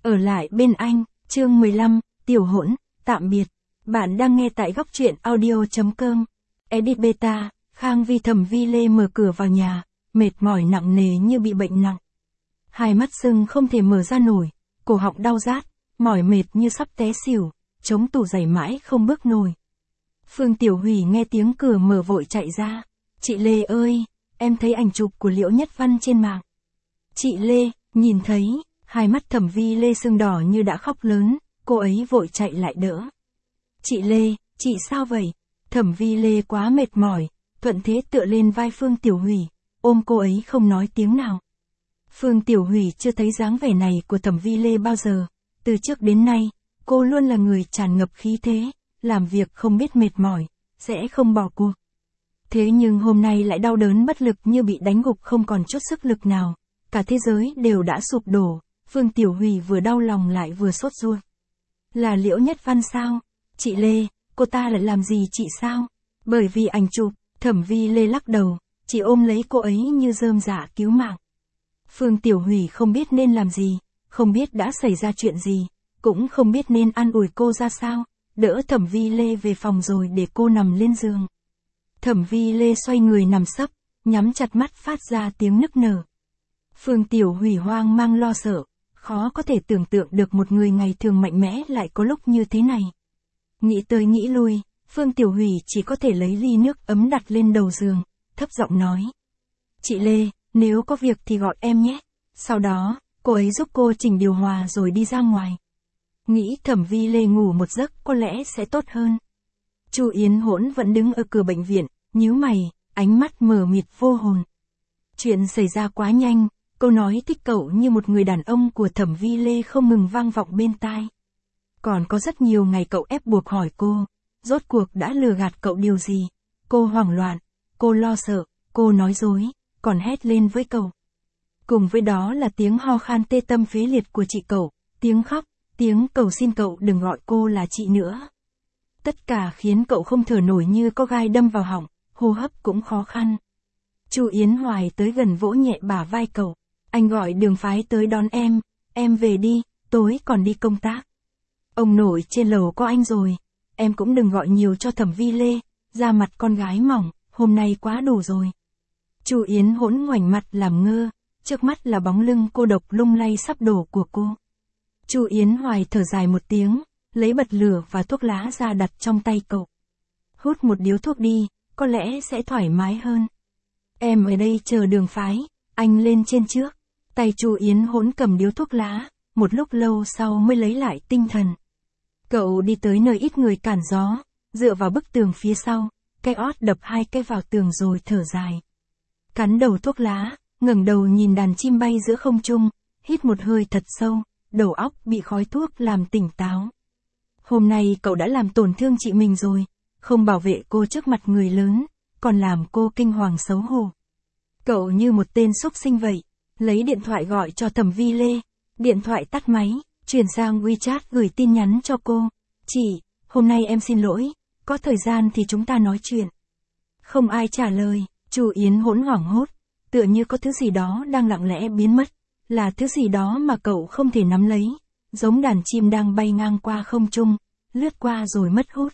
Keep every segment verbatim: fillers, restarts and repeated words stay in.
Ở lại bên anh, chương mười lăm, Tiểu Hỗn, tạm biệt. Bạn đang nghe tại góc truyện audio.com. Edit beta, Khang Vi Thẩm Vi Lê mở cửa vào nhà, mệt mỏi nặng nề như bị bệnh nặng. Hai mắt sưng không thể mở ra nổi, cổ họng đau rát, mỏi mệt như sắp té xỉu, chống tủ giày mãi không bước nổi. Phương Tiểu Hủy nghe tiếng cửa mở vội chạy ra. Chị Lê ơi, em thấy ảnh chụp của Liễu Nhất Văn trên mạng. Chị Lê, nhìn thấy, hai mắt Thẩm Vi Lê sưng đỏ như đã khóc lớn, cô ấy vội chạy lại đỡ. Chị Lê, chị sao vậy? Thẩm Vi Lê quá mệt mỏi, thuận thế tựa lên vai Phương Tiểu Hủy, ôm cô ấy không nói tiếng nào. Phương Tiểu Hủy chưa thấy dáng vẻ này của Thẩm Vi Lê bao giờ, từ trước đến nay, cô luôn là người tràn ngập khí thế, làm việc không biết mệt mỏi, sẽ không bỏ cuộc. Thế nhưng hôm nay lại đau đớn bất lực như bị đánh gục không còn chút sức lực nào, cả thế giới đều đã sụp đổ, Phương Tiểu Hủy vừa đau lòng lại vừa sốt ruột. Là Liễu Nhất Văn sao? Chị Lê, cô ta lại làm gì chị sao? Bởi vì ảnh chụp, Thẩm Vi Lê lắc đầu, chị ôm lấy cô ấy như rơm rạ cứu mạng. Phương Tiểu Hủy không biết nên làm gì, không biết đã xảy ra chuyện gì, cũng không biết nên an ủi cô ra sao, đỡ Thẩm Vi Lê về phòng rồi để cô nằm lên giường. Thẩm Vi Lê xoay người nằm sấp, nhắm chặt mắt phát ra tiếng nức nở. Phương Tiểu Hủy hoang mang lo sợ, khó có thể tưởng tượng được một người ngày thường mạnh mẽ lại có lúc như thế này. Nghĩ tới nghĩ lui, Phương Tiểu Hủy chỉ có thể lấy ly nước ấm đặt lên đầu giường, thấp giọng nói. Chị Lê, nếu có việc thì gọi em nhé. Sau đó, cô ấy giúp cô chỉnh điều hòa rồi đi ra ngoài. Nghĩ Thẩm Vi Lê ngủ một giấc có lẽ sẽ tốt hơn. Chu Yến Hỗn vẫn đứng ở cửa bệnh viện, nhíu mày, ánh mắt mờ mịt vô hồn. Chuyện xảy ra quá nhanh, câu nói thích cậu như một người đàn ông của Thẩm Vi Lê không ngừng vang vọng bên tai. Còn có rất nhiều ngày cậu ép buộc hỏi cô, rốt cuộc đã lừa gạt cậu điều gì? Cô hoảng loạn, cô lo sợ, cô nói dối, còn hét lên với cậu. Cùng với đó là tiếng ho khan tê tâm phế liệt của chị cậu, tiếng khóc, tiếng cầu xin cậu đừng gọi cô là chị nữa. Tất cả khiến cậu không thở nổi như có gai đâm vào họng, hô hấp cũng khó khăn. Chu Yến Hoài tới gần vỗ nhẹ bả vai cậu, anh gọi Đường Phái tới đón em, em về đi, tối còn đi công tác. Ông nội trên lầu có anh rồi, em cũng đừng gọi nhiều cho Thẩm Vi Lê, da mặt con gái mỏng, hôm nay quá đủ rồi. Chu Yến Hỗn ngoảnh mặt làm ngơ, trước mắt là bóng lưng cô độc lung lay sắp đổ của cô. Chu Yến Hoài thở dài một tiếng, lấy bật lửa và thuốc lá ra đặt trong tay cậu. Hút một điếu thuốc đi, có lẽ sẽ thoải mái hơn. Em ở đây chờ Đường Phái, anh lên trên trước. Tay Chu Yến Hỗn cầm điếu thuốc lá, một lúc lâu sau mới lấy lại tinh thần. Cậu đi tới nơi ít người cản gió, dựa vào bức tường phía sau, cái ót đập hai cái vào tường rồi thở dài. Cắn đầu thuốc lá, ngẩng đầu nhìn đàn chim bay giữa không trung, hít một hơi thật sâu, đầu óc bị khói thuốc làm tỉnh táo. Hôm nay cậu đã làm tổn thương chị mình rồi, không bảo vệ cô trước mặt người lớn, còn làm cô kinh hoàng xấu hổ. Cậu như một tên xúc sinh vậy, lấy điện thoại gọi cho Thẩm Vi Lê, điện thoại tắt máy, chuyển sang WeChat gửi tin nhắn cho cô. Chị, hôm nay em xin lỗi, có thời gian thì chúng ta nói chuyện. Không ai trả lời, Chu Yến Hỗn hoảng hốt, tựa như có thứ gì đó đang lặng lẽ biến mất, là thứ gì đó mà cậu không thể nắm lấy, giống đàn chim đang bay ngang qua không trung, lướt qua rồi mất hút.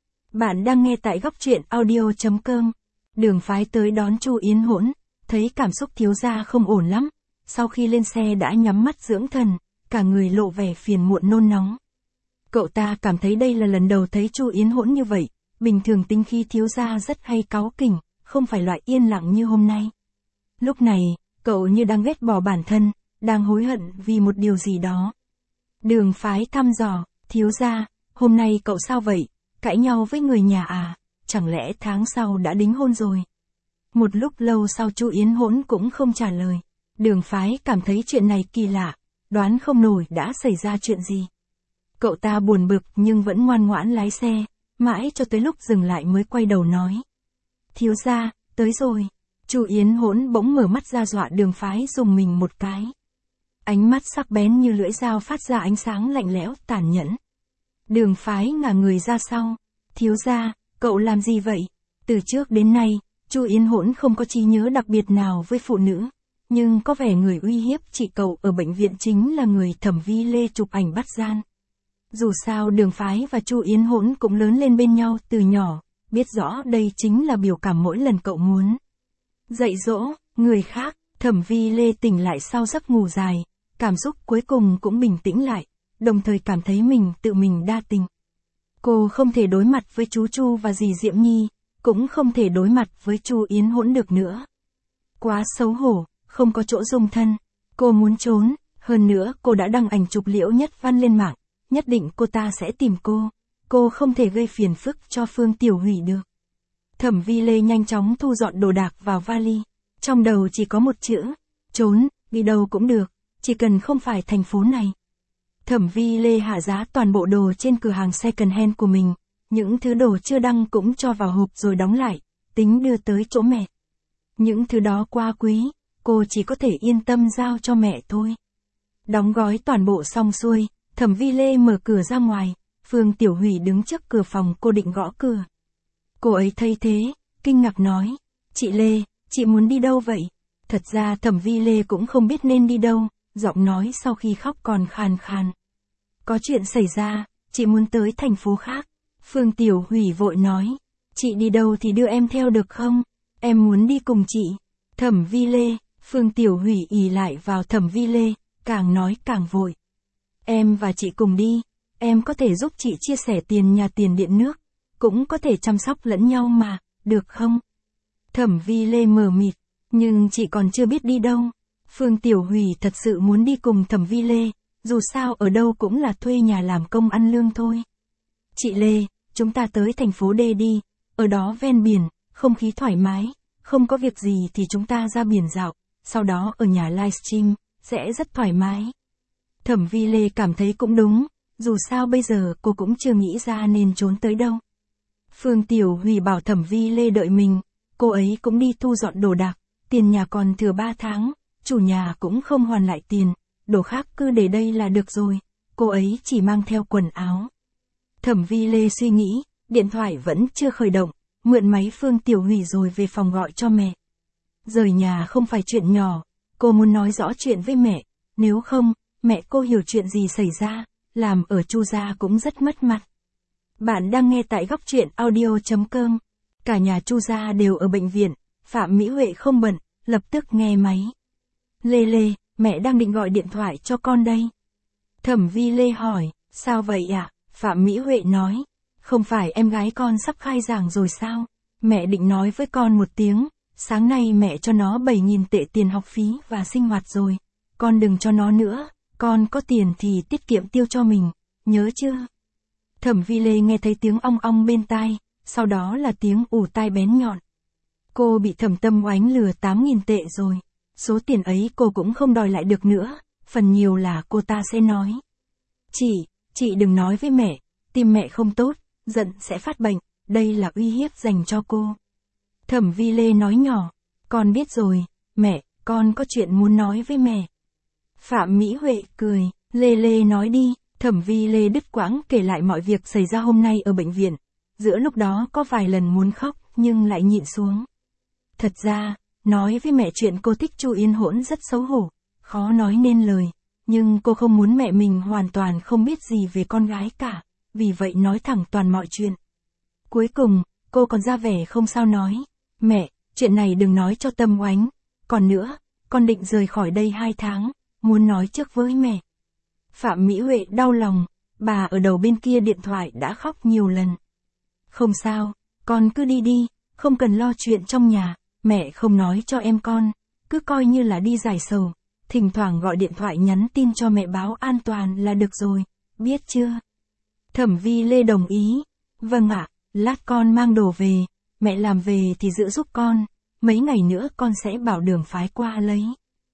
Bạn đang nghe tại góc truyện audio.com. Đường Phái tới đón Chu Yến Hỗn, thấy cảm xúc thiếu gia không ổn lắm, sau khi lên xe đã nhắm mắt dưỡng thần, cả người lộ vẻ phiền muộn nôn nóng. Cậu ta cảm thấy đây là lần đầu thấy Chu Yến Hỗn như vậy, bình thường tính khí thiếu gia rất hay cáu kỉnh, không phải loại yên lặng như hôm nay. Lúc này, cậu như đang ghét bỏ bản thân, đang hối hận vì một điều gì đó. Đường Phái thăm dò, thiếu gia, hôm nay cậu sao vậy, cãi nhau với người nhà à, chẳng lẽ tháng sau đã đính hôn rồi? Một lúc lâu sau Chu Yến Hỗn cũng không trả lời, Đường Phái cảm thấy chuyện này kỳ lạ, đoán không nổi đã xảy ra chuyện gì. Cậu ta buồn bực nhưng vẫn ngoan ngoãn lái xe, mãi cho tới lúc dừng lại mới quay đầu nói. Thiếu gia, tới rồi. Chu Yến Hỗn bỗng mở mắt ra dọa Đường Phái dùng mình một cái. Ánh mắt sắc bén như lưỡi dao phát ra ánh sáng lạnh lẽo tàn nhẫn. Đường Phái ngả người ra sau. Thiếu gia, cậu làm gì vậy? Từ trước đến nay, Chu Yến Hỗn không có trí nhớ đặc biệt nào với phụ nữ, Nhưng có vẻ người uy hiếp chị cậu ở bệnh viện chính là người Thẩm Vi Lê chụp ảnh bắt gian. Dù sao Đường Phái và Chu Yến Hỗn cũng lớn lên bên nhau từ nhỏ, biết rõ đây chính là biểu cảm mỗi lần cậu muốn dạy dỗ người khác. Thẩm Vi Lê tỉnh lại sau giấc ngủ dài, cảm xúc cuối cùng cũng bình tĩnh lại, đồng thời cảm thấy mình tự mình đa tình. Cô không thể đối mặt với chú Chu và dì Diệm Nhi, cũng không thể đối mặt với Chu Yến Hỗn được nữa. Quá xấu hổ, không có chỗ dung thân. Cô muốn trốn, hơn nữa cô đã đăng ảnh chụp Liễu Nhất Văn lên mạng, nhất định cô ta sẽ tìm cô. Cô không thể gây phiền phức cho Phương Tiểu Hủy được. Thẩm Vi Lê nhanh chóng thu dọn đồ đạc vào vali. Trong đầu chỉ có một chữ, trốn, đi đâu cũng được, chỉ cần không phải thành phố này. Thẩm Vi Lê hạ giá toàn bộ đồ trên cửa hàng second hand của mình, những thứ đồ chưa đăng cũng cho vào hộp rồi đóng lại, tính đưa tới chỗ mẹ. Những thứ đó quá quý, cô chỉ có thể yên tâm giao cho mẹ thôi. Đóng gói toàn bộ xong xuôi, Thẩm Vi Lê mở cửa ra ngoài, Phương Tiểu Hủy đứng trước cửa phòng cô định gõ cửa. Cô ấy thấy thế, kinh ngạc nói, chị Lê, chị muốn đi đâu vậy? Thật ra Thẩm Vi Lê cũng không biết nên đi đâu, giọng nói sau khi khóc còn khàn khàn. Có chuyện xảy ra, chị muốn tới thành phố khác. Phương Tiểu Hủy vội nói, chị đi đâu thì đưa em theo được không? Em muốn đi cùng chị. Thẩm Vi Lê, Phương Tiểu Hủy ì lại vào Thẩm Vi Lê, càng nói càng vội. Em và chị cùng đi, em có thể giúp chị chia sẻ tiền nhà tiền điện nước, cũng có thể chăm sóc lẫn nhau mà, được không? Thẩm Vi Lê mờ mịt, nhưng chị còn chưa biết đi đâu. Phương Tiểu Hủy thật sự muốn đi cùng Thẩm Vi Lê, dù sao ở đâu cũng là thuê nhà làm công ăn lương thôi. Chị Lê, chúng ta tới thành phố D đi, ở đó ven biển, không khí thoải mái, không có việc gì thì chúng ta ra biển dạo, sau đó ở nhà livestream, sẽ rất thoải mái. Thẩm Vi Lê cảm thấy cũng đúng, dù sao bây giờ cô cũng chưa nghĩ ra nên trốn tới đâu. Phương Tiểu Hủy bảo Thẩm Vi Lê đợi mình, cô ấy cũng đi thu dọn đồ đạc, tiền nhà còn thừa ba tháng, chủ nhà cũng không hoàn lại tiền, đồ khác cứ để đây là được rồi, cô ấy chỉ mang theo quần áo. Thẩm Vi Lê suy nghĩ, điện thoại vẫn chưa khởi động, mượn máy Phương Tiểu Hủy rồi về phòng gọi cho mẹ. Rời nhà không phải chuyện nhỏ, cô muốn nói rõ chuyện với mẹ, nếu không, mẹ cô hiểu chuyện gì xảy ra, làm ở Chu gia cũng rất mất mặt. Bạn đang nghe tại góc truyện audio chấm com. Cả nhà Chu gia đều ở bệnh viện, Phạm Mỹ Huệ không bận, lập tức nghe máy. Lê Lê, mẹ đang định gọi điện thoại cho con đây. Thẩm Vi Lê hỏi, sao vậy ạ? À? Phạm Mỹ Huệ nói, không phải em gái con sắp khai giảng rồi sao? Mẹ định nói với con một tiếng, sáng nay mẹ cho nó bảy nghìn tệ tiền học phí và sinh hoạt rồi. Con đừng cho nó nữa, con có tiền thì tiết kiệm tiêu cho mình, nhớ chưa? Thẩm Vi Lê nghe thấy tiếng ong ong bên tai, sau đó là tiếng ù tai bén nhọn. Cô bị Thẩm Tâm Oánh lừa tám nghìn tệ rồi. Số tiền ấy cô cũng không đòi lại được nữa, phần nhiều là cô ta sẽ nói. Chị, chị đừng nói với mẹ, tim mẹ không tốt, giận sẽ phát bệnh, đây là uy hiếp dành cho cô. Thẩm Vi Lê nói nhỏ, con biết rồi, mẹ, con có chuyện muốn nói với mẹ. Phạm Mỹ Huệ cười, Lê Lê nói đi. Thẩm Vi Lê đứt quãng kể lại mọi việc xảy ra hôm nay ở bệnh viện, giữa lúc đó có vài lần muốn khóc nhưng lại nhịn xuống. Thật ra, nói với mẹ chuyện cô thích Chu Yến Hỗn rất xấu hổ, khó nói nên lời, nhưng cô không muốn mẹ mình hoàn toàn không biết gì về con gái cả, vì vậy nói thẳng toàn mọi chuyện. Cuối cùng, cô còn ra vẻ không sao nói, mẹ, chuyện này đừng nói cho Tâm Oánh, còn nữa, con định rời khỏi đây hai tháng, muốn nói trước với mẹ. Phạm Mỹ Huệ đau lòng, bà ở đầu bên kia điện thoại đã khóc nhiều lần. Không sao, con cứ đi đi, không cần lo chuyện trong nhà, mẹ không nói cho em con, cứ coi như là đi giải sầu, thỉnh thoảng gọi điện thoại nhắn tin cho mẹ báo an toàn là được rồi, biết chưa? Thẩm Vi Lê đồng ý, vâng ạ, lát con mang đồ về, mẹ làm về thì giữ giúp con, mấy ngày nữa con sẽ bảo Đường Phái qua lấy.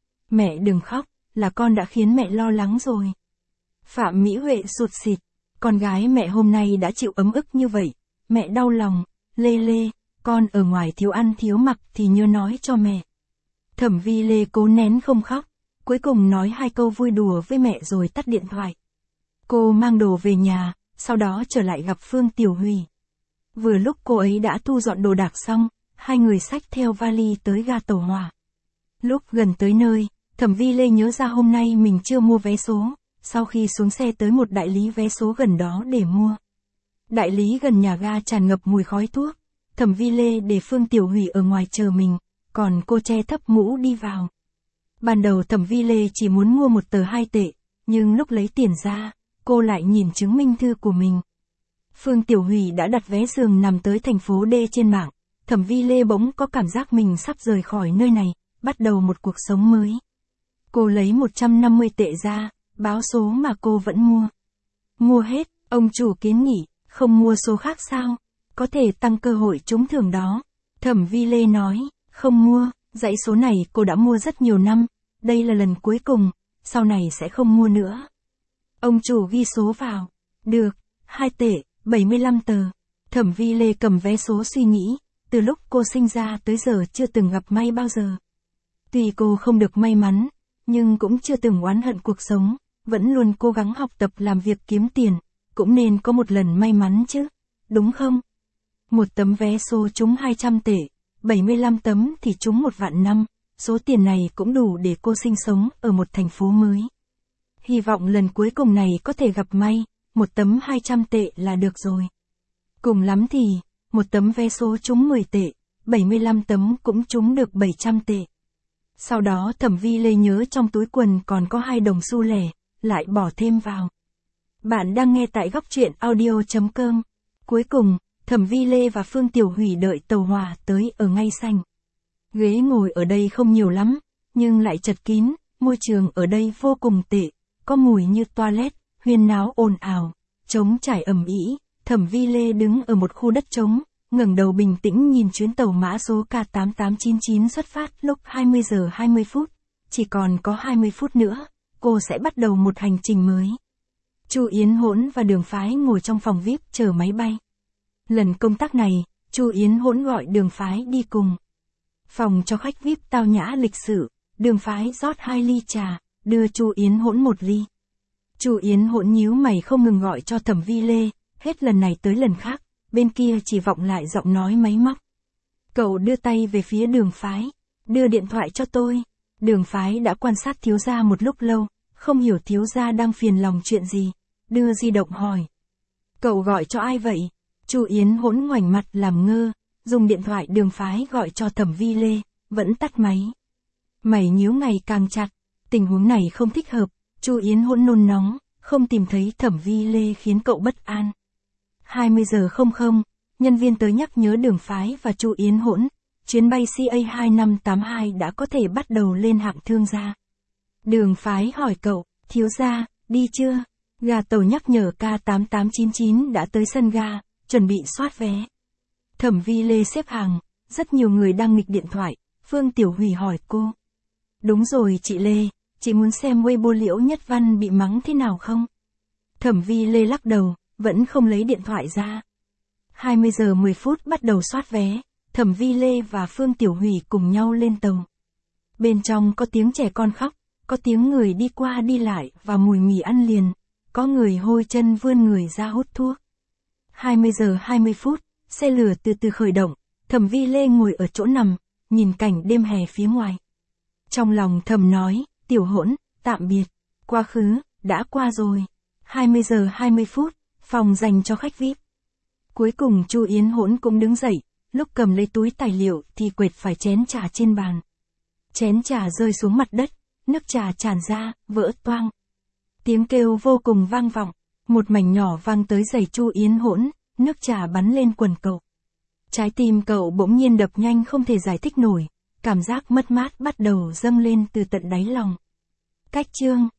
Mẹ đừng khóc, là con đã khiến mẹ lo lắng rồi. Phạm Mỹ Huệ sụt sịt, con gái mẹ hôm nay đã chịu ấm ức như vậy, mẹ đau lòng, Lê Lê, con ở ngoài thiếu ăn thiếu mặc thì nhớ nói cho mẹ. Thẩm Vi Lê cố nén không khóc, cuối cùng nói hai câu vui đùa với mẹ rồi tắt điện thoại. Cô mang đồ về nhà, sau đó trở lại gặp Phương Tiểu Hủy. Vừa lúc cô ấy đã thu dọn đồ đạc xong, hai người xách theo vali tới ga tàu hỏa. Lúc gần tới nơi, Thẩm Vi Lê nhớ ra hôm nay mình chưa mua vé số, sau khi xuống xe tới một đại lý vé số gần đó để mua. Đại lý gần nhà ga tràn ngập mùi khói thuốc, Thẩm Vi Lê để Phương Tiểu Hủy ở ngoài chờ mình, còn cô che thấp mũ đi vào. Ban đầu Thẩm Vi Lê chỉ muốn mua một tờ hai tệ, nhưng lúc lấy tiền ra, cô lại nhìn chứng minh thư của mình. Phương Tiểu Hủy đã đặt vé giường nằm tới thành phố D trên mạng, Thẩm Vi Lê bỗng có cảm giác mình sắp rời khỏi nơi này, bắt đầu một cuộc sống mới. Cô lấy một trăm năm mươi tệ ra, báo số mà cô vẫn mua. Mua hết, ông chủ kiến nghị, không mua số khác sao? Có thể tăng cơ hội trúng thưởng đó. Thẩm Vi Lê nói, không mua, dãy số này cô đã mua rất nhiều năm, đây là lần cuối cùng, sau này sẽ không mua nữa. Ông chủ ghi số vào. Được, hai tệ, bảy mươi lăm tờ. Thẩm Vi Lê cầm vé số suy nghĩ, từ lúc cô sinh ra tới giờ chưa từng gặp may bao giờ. Tuy cô không được may mắn, nhưng cũng chưa từng oán hận cuộc sống, vẫn luôn cố gắng học tập làm việc kiếm tiền, cũng nên có một lần may mắn chứ, đúng không? Một tấm vé số trúng hai trăm tệ, bảy mươi lăm tấm thì trúng một vạn năm, số tiền này cũng đủ để cô sinh sống ở một thành phố mới. Hy vọng lần cuối cùng này có thể gặp may, một tấm hai trăm tệ là được rồi. Cùng lắm thì, một tấm vé số trúng mười tệ, bảy mươi lăm tấm cũng trúng được bảy trăm tệ. Sau đó Thẩm Vi Lê nhớ trong túi quần còn có hai đồng xu lẻ, lại bỏ thêm vào. Bạn đang nghe tại góc truyện audio chấm com. Cuối cùng, Thẩm Vi Lê và Phương Tiểu Hủy đợi tàu hỏa tới ở ngay sảnh. Ghế ngồi ở đây không nhiều lắm, nhưng lại chật kín, môi trường ở đây vô cùng tệ, có mùi như toilet, huyên náo ồn ào, trống trải ầm ĩ. Thẩm Vi Lê đứng ở một khu đất trống, ngẩng đầu bình tĩnh nhìn chuyến tàu mã số K tám tám chín chín xuất phát lúc hai mươi giờ hai mươi phút, chỉ còn có hai mươi phút nữa, cô sẽ bắt đầu một hành trình mới. Chu Yến Hỗn và Đường Phái ngồi trong phòng vi ai pi chờ máy bay. Lần công tác này, Chu Yến Hỗn gọi Đường Phái đi cùng. Phòng cho khách vi ai pi tao nhã lịch sự, Đường Phái rót hai ly trà, đưa Chu Yến Hỗn một ly. Chu Yến Hỗn nhíu mày không ngừng gọi cho Thẩm Vi Lê, hết lần này tới lần khác, bên kia chỉ vọng lại giọng nói máy móc. Cậu đưa tay về phía Đường Phái, đưa điện thoại cho tôi. Đường Phái đã quan sát thiếu gia một lúc lâu, không hiểu thiếu gia đang phiền lòng chuyện gì, đưa di động hỏi. Cậu gọi cho ai vậy? Chu Yến Hỗn ngoảnh mặt làm ngơ, dùng điện thoại Đường Phái gọi cho Thẩm Vi Lê, vẫn tắt máy. Mày nhíu ngày càng chặt, tình huống này không thích hợp, Chu Yến Hỗn nôn nóng, không tìm thấy Thẩm Vi Lê khiến cậu bất an. hai mươi giờ không không, nhân viên tới nhắc nhớ Đường Phái và Chu Yến Hỗn, chuyến bay C A hai năm tám hai đã có thể bắt đầu lên hạng thương gia. Đường Phái hỏi cậu, thiếu gia, đi chưa? Ga tàu nhắc nhở K tám tám chín chín đã tới sân ga, chuẩn bị soát vé. Thẩm Vi Lê xếp hàng, rất nhiều người đang nghịch điện thoại, Phương Tiểu Hủy hỏi cô. Đúng rồi chị Lê, chị muốn xem Weibo Liễu Nhất Văn bị mắng thế nào không? Thẩm Vi Lê lắc đầu, vẫn không lấy điện thoại ra. hai mươi giờ mười phút bắt đầu soát vé, Thẩm Vi Lê và Phương Tiểu Hủy cùng nhau lên tàu. Bên trong có tiếng trẻ con khóc, có tiếng người đi qua đi lại và mùi mì ăn liền, có người hôi chân vươn người ra hút thuốc. hai mươi giờ hai mươi phút, xe lửa từ từ khởi động, Thẩm Vi Lê ngồi ở chỗ nằm, nhìn cảnh đêm hè phía ngoài. Trong lòng thầm nói, Tiểu Hỗn, tạm biệt, quá khứ, đã qua rồi. hai mươi giờ hai mươi phút, phòng dành cho khách vi ai pi. Cuối cùng Chu Yến Hỗn cũng đứng dậy, lúc cầm lấy túi tài liệu thì quệt phải chén trà trên bàn. Chén trà rơi xuống mặt đất, nước trà tràn ra, vỡ toang. Tiếng kêu vô cùng vang vọng, một mảnh nhỏ vang tới giày Chu Yến Hỗn, nước trà bắn lên quần cậu. Trái tim cậu bỗng nhiên đập nhanh không thể giải thích nổi, cảm giác mất mát bắt đầu dâng lên từ tận đáy lòng. Cách chương